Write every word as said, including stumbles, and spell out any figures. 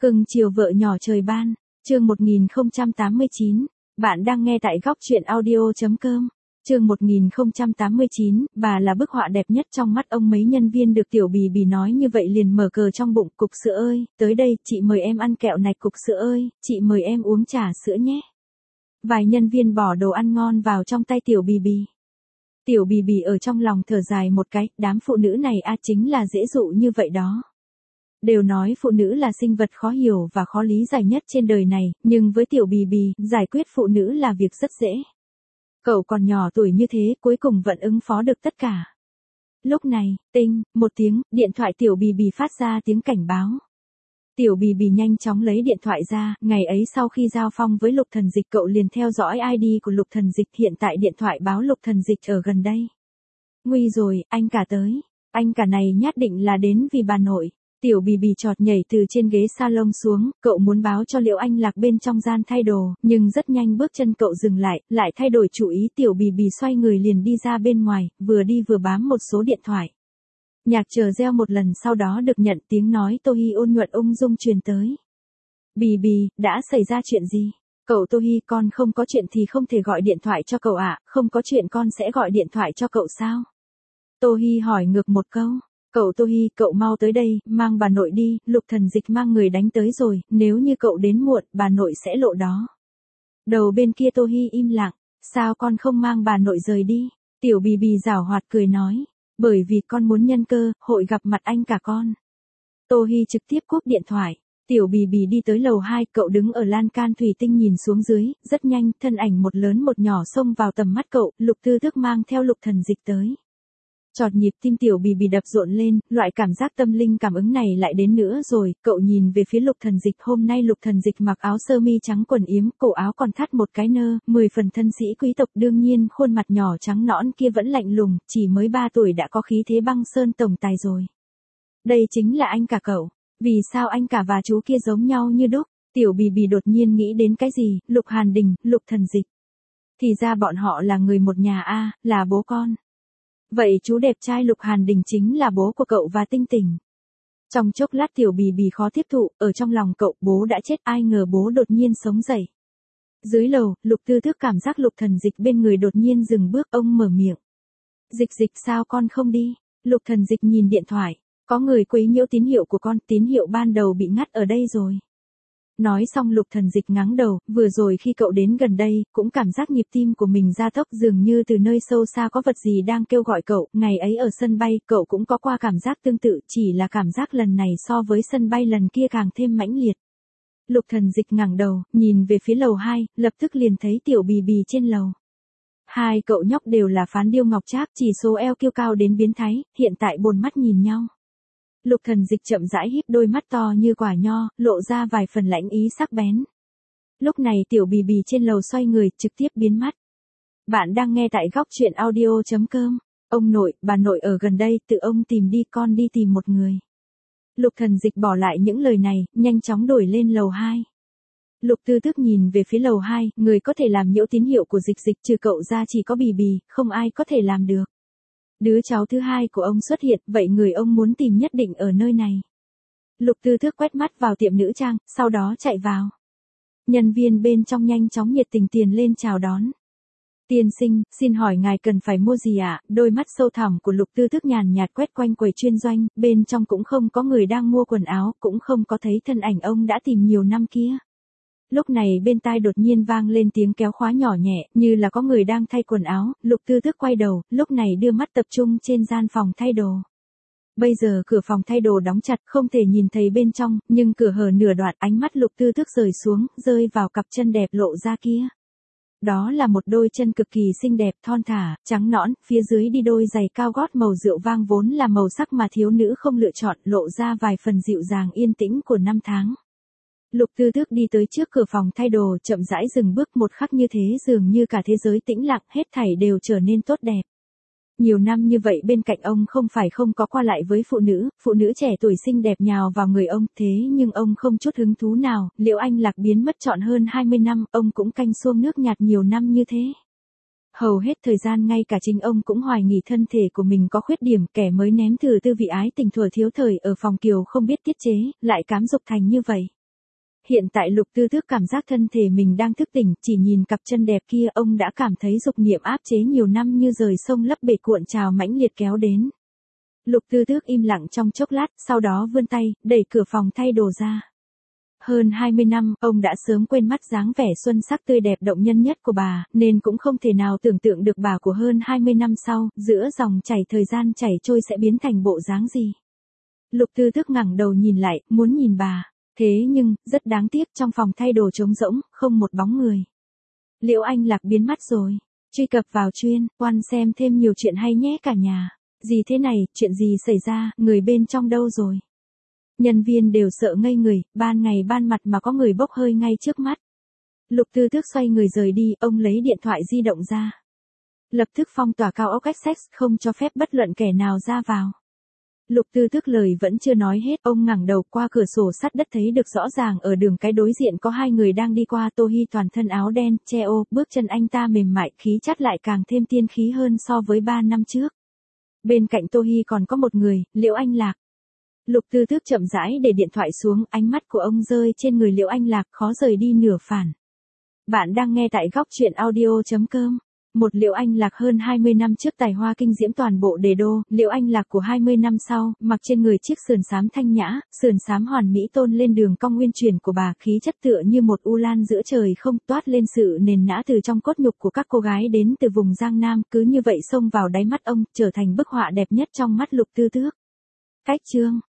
Cưng chiều vợ nhỏ trời ban, chương một nghìn không trăm tám mươi chín, bạn đang nghe tại góc truyện audio.com. Chương một nghìn không trăm tám mươi chín, bà là bức họa đẹp nhất trong mắt ông. Mấy nhân viên được Tiểu Bì Bì nói như vậy liền mở cờ trong bụng. Cục sữa ơi, tới đây, chị mời em ăn kẹo này. Cục sữa ơi, chị mời em uống trà sữa nhé. Vài nhân viên bỏ đồ ăn ngon vào trong tay Tiểu Bì Bì. Tiểu Bì Bì ở trong lòng thở dài một cái, đám phụ nữ này a chính là dễ dụ như vậy đó. Đều nói phụ nữ là sinh vật khó hiểu và khó lý giải nhất trên đời này, nhưng với Tiểu Bì Bì, giải quyết phụ nữ là việc rất dễ. Cậu còn nhỏ tuổi như thế, cuối cùng vẫn ứng phó được tất cả. Lúc này, tinh, một tiếng, điện thoại Tiểu Bì Bì phát ra tiếng cảnh báo. Tiểu Bì Bì nhanh chóng lấy điện thoại ra, ngày ấy sau khi giao phong với Lục Thần Dịch cậu liền theo dõi i đê của Lục Thần Dịch, hiện tại điện thoại báo Lục Thần Dịch ở gần đây. Nguy rồi, anh cả tới. Anh cả này nhất định là đến vì bà nội. Tiểu Bì Bì chọt nhảy từ trên ghế salon xuống, cậu muốn báo cho Liễu Anh Lạc bên trong gian thay đồ, nhưng rất nhanh bước chân cậu dừng lại, lại thay đổi chủ ý. Tiểu Bì Bì xoay người liền đi ra bên ngoài, vừa đi vừa bám một số điện thoại. Nhạc chờ reo một lần sau đó được nhận tiếng nói Tô Hi ôn nhuận ung dung truyền tới. Bì Bì, đã xảy ra chuyện gì? Cậu Tô Hi, con không có chuyện thì không thể gọi điện thoại cho cậu ạ, à? Không có chuyện con sẽ gọi điện thoại cho cậu sao? Tô Hi hỏi ngược một câu. Cậu Tô Hi, cậu mau tới đây, mang bà nội đi, Lục Thần Dịch mang người đánh tới rồi, nếu như cậu đến muộn, bà nội sẽ lộ đó. Đầu bên kia Tô Hi im lặng, sao con không mang bà nội rời đi? Tiểu Bì Bì giảo hoạt cười nói, bởi vì con muốn nhân cơ, hội gặp mặt anh cả con. Tô Hi trực tiếp cúp điện thoại, Tiểu Bì Bì đi tới lầu hai, cậu đứng ở lan can thủy tinh nhìn xuống dưới, rất nhanh, thân ảnh một lớn một nhỏ xông vào tầm mắt cậu, Lục Tư Tước mang theo Lục Thần Dịch tới. Chọt nhịp tim Tiểu Bì Bì đập rộn lên, loại cảm giác tâm linh cảm ứng này lại đến nữa rồi, cậu nhìn về phía Lục Thần Dịch. Hôm nay Lục Thần Dịch mặc áo sơ mi trắng quần yếm, cổ áo còn thắt một cái nơ, mười phần thân sĩ quý tộc, đương nhiên khuôn mặt nhỏ trắng nõn kia vẫn lạnh lùng, chỉ mới ba tuổi đã có khí thế băng sơn tổng tài rồi. Đây chính là anh cả cậu, vì sao anh cả và chú kia giống nhau như đúc? Tiểu Bì Bì đột nhiên nghĩ đến cái gì, Lục Hàn Đình, Lục Thần Dịch. Thì ra bọn họ là người một nhà a, là bố con. Vậy chú đẹp trai Lục Hàn Đình chính là bố của cậu và Tinh Tỉnh. Trong chốc lát Tiểu Bì Bì khó tiếp thụ, ở trong lòng cậu, bố đã chết, ai ngờ bố đột nhiên sống dậy. Dưới lầu, Lục Tư Tước cảm giác Lục Thần Dịch bên người đột nhiên dừng bước, ông mở miệng. Dịch Dịch, sao con không đi? Lục Thần Dịch nhìn điện thoại, có người quấy nhiễu tín hiệu của con, tín hiệu ban đầu bị ngắt ở đây rồi. Nói xong Lục Thần Dịch ngáng đầu, vừa rồi khi cậu đến gần đây, cũng cảm giác nhịp tim của mình gia tốc, dường như từ nơi sâu xa có vật gì đang kêu gọi cậu. Ngày ấy ở sân bay, cậu cũng có qua cảm giác tương tự, chỉ là cảm giác lần này so với sân bay lần kia càng thêm mãnh liệt. Lục Thần Dịch ngẩng đầu, nhìn về phía lầu hai, lập tức liền thấy Tiểu Bì Bì trên lầu. Hai cậu nhóc đều là phán điêu ngọc trác, chỉ số eo kiêu cao đến biến thái, hiện tại bồn mắt nhìn nhau. Lục Thần Dịch chậm rãi híp đôi mắt to như quả nho, lộ ra vài phần lãnh ý sắc bén. Lúc này Tiểu Bì Bì trên lầu xoay người, trực tiếp biến mất. Bạn đang nghe tại góc truyện audio.com. Ông nội, bà nội ở gần đây, tự ông tìm đi, con đi tìm một người. Lục Thần Dịch bỏ lại những lời này, nhanh chóng đổi lên lầu hai. Lục Tư Tước nhìn về phía lầu hai, người có thể làm nhiễu tín hiệu của Dịch Dịch trừ cậu ra chỉ có Bì Bì, không ai có thể làm được. Đứa cháu thứ hai của ông xuất hiện, vậy người ông muốn tìm nhất định ở nơi này. Lục Tư Tước quét mắt vào tiệm nữ trang, sau đó chạy vào. Nhân viên bên trong nhanh chóng nhiệt tình tiền lên chào đón. Tiên sinh, xin hỏi ngài cần phải mua gì ạ? À? Đôi mắt sâu thẳm của Lục Tư Tước nhàn nhạt quét quanh quầy chuyên doanh, bên trong cũng không có người đang mua quần áo, cũng không có thấy thân ảnh ông đã tìm nhiều năm kia. Lúc này bên tai đột nhiên vang lên tiếng kéo khóa nhỏ nhẹ, như là có người đang thay quần áo. Lục Tư Tước quay đầu, lúc này đưa mắt tập trung trên gian phòng thay đồ. Bây giờ cửa phòng thay đồ đóng chặt, không thể nhìn thấy bên trong, nhưng cửa hở nửa đoạn, ánh mắt Lục Tư Tước rời xuống, rơi vào cặp chân đẹp lộ ra kia. Đó là một đôi chân cực kỳ xinh đẹp, thon thả, trắng nõn, phía dưới đi đôi giày cao gót màu rượu vang vốn là màu sắc mà thiếu nữ không lựa chọn, lộ ra vài phần dịu dàng yên tĩnh của năm tháng. Lục Tư Tước đi tới trước cửa phòng thay đồ, chậm rãi dừng bước, một khắc như thế dường như cả thế giới tĩnh lặng, hết thảy đều trở nên tốt đẹp. Nhiều năm như vậy bên cạnh ông không phải không có qua lại với phụ nữ, phụ nữ trẻ tuổi xinh đẹp nhào vào người ông, thế nhưng ông không chút hứng thú nào. Liễu Anh Lạc biến mất trọn hơn hai mươi năm, ông cũng canh xuông nước nhạt nhiều năm như thế. Hầu hết thời gian ngay cả chính ông cũng hoài nghi thân thể của mình có khuyết điểm, kẻ mới nếm thử tư vị ái tình thuở thiếu thời ở phòng kiều không biết tiết chế, lại cám dục thành như vậy. hiện tại Lục Tư Tước cảm giác thân thể mình đang thức tỉnh, chỉ nhìn cặp chân đẹp kia ông đã cảm thấy dục niệm áp chế nhiều năm như rời sông lấp bể cuộn trào mãnh liệt kéo đến. Lục Tư Tước im lặng trong chốc lát, sau đó vươn tay, đẩy cửa phòng thay đồ ra. Hơn hai mươi năm, ông đã sớm quên mất dáng vẻ xuân sắc tươi đẹp động nhân nhất của bà, nên cũng không thể nào tưởng tượng được bà của hơn hai mươi năm sau, giữa dòng chảy thời gian chảy trôi sẽ biến thành bộ dáng gì. Lục Tư Tước ngẩng đầu nhìn lại, muốn nhìn bà. Thế nhưng, rất đáng tiếc trong phòng thay đồ trống rỗng, không một bóng người. Liễu Anh Lạc biến mất rồi. Truy cập vào chuyên, quan xem thêm nhiều chuyện hay nhé cả nhà. Gì thế này, chuyện gì xảy ra, người bên trong đâu rồi? Nhân viên đều sợ ngây người, ban ngày ban mặt mà có người bốc hơi ngay trước mắt. Lục Tư Tước xoay người rời đi, ông lấy điện thoại di động ra. Lập tức phong tỏa cao ốc Essex, không cho phép bất luận kẻ nào ra vào. Lục Tư Tước lời vẫn chưa nói hết, ông ngẩng đầu qua cửa sổ sắt đất thấy được rõ ràng ở đường cái đối diện có hai người đang đi qua. Tô Hi toàn thân áo đen, che ô, bước chân anh ta mềm mại, khí chất lại càng thêm tiên khí hơn so với ba năm trước. Bên cạnh Tô Hi còn có một người, Liễu Anh Lạc. Lục Tư Tước chậm rãi để điện thoại xuống, ánh mắt của ông rơi trên người Liễu Anh Lạc, khó rời đi nửa phản. Bạn đang nghe tại góc truyện audio chấm com. Một Liễu Anh Lạc hơn hai mươi năm trước tài hoa kinh diễm toàn bộ Đề Đô, Liễu Anh Lạc của hai mươi năm sau, mặc trên người chiếc sườn xám thanh nhã, sườn xám hoàn mỹ tôn lên đường cong nguyên truyền của bà, khí chất tựa như một u lan giữa trời không, toát lên sự nền nã từ trong cốt nhục của các cô gái đến từ vùng Giang Nam, cứ như vậy xông vào đáy mắt ông, trở thành bức họa đẹp nhất trong mắt Lục Tư Tước. Cách chương